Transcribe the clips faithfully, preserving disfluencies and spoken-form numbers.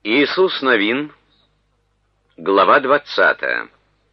Иисус Новин, глава двадцатая.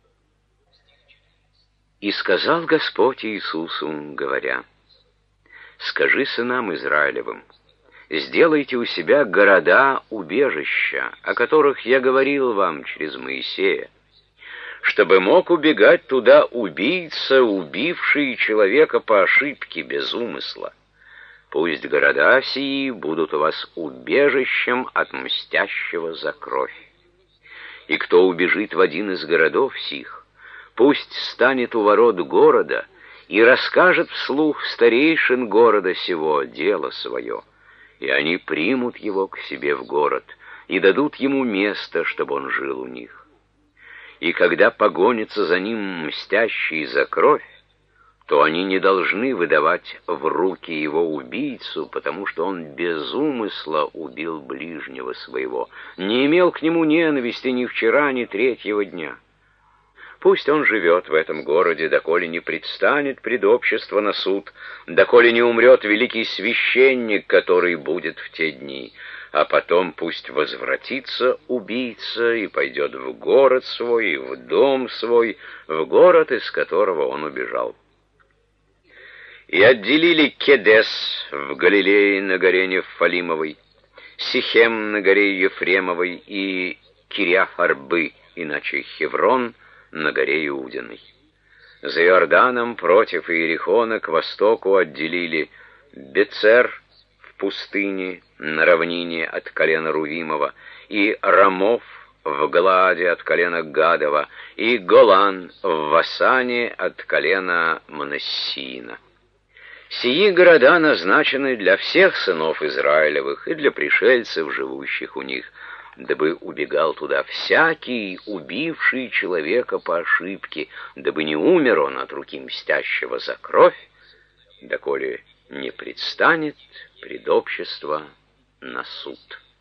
«И сказал Господь Иисусу, говоря: скажи сынам Израилевым, сделайте у себя города-убежища, о которых я говорил вам через Моисея, чтобы мог убегать туда убийца, убивший человека по ошибке, без умысла. Пусть города сии будут у вас убежищем от мстящего за кровь. И кто убежит в один из городов сих, пусть станет у ворот города и расскажет вслух старейшин города сего дело свое, и они примут его к себе в город и дадут ему место, чтобы он жил у них. И когда погонится за ним мстящий за кровь, то они не должны выдавать в руки его убийцу, потому что он без умысла убил ближнего своего, не имел к нему ненависти ни вчера, ни третьего дня. Пусть он живет в этом городе, доколе не предстанет пред общество на суд, доколе не умрет великий священник, который будет в те дни, а потом пусть возвратится убийца и пойдет в город свой, в дом свой, в город, из которого он убежал. И отделили Кедес в Галилее на горе Нефалимовой, Сихем на горе Ефремовой и Кирьяф-Арбы, иначе Хеврон, на горе Иудиной. За Иорданом против Иерихона к востоку отделили Бецер в пустыне на равнине от колена Рувимова, и Рамов в Галааде от колена Гадова, и Голан в Васане от колена Манассиина. Сии города назначены для всех сынов Израилевых и для пришельцев, живущих у них, дабы убегал туда всякий, убивший человека по ошибке, дабы не умер он от руки мстящего за кровь, доколе не предстанет пред общество на суд».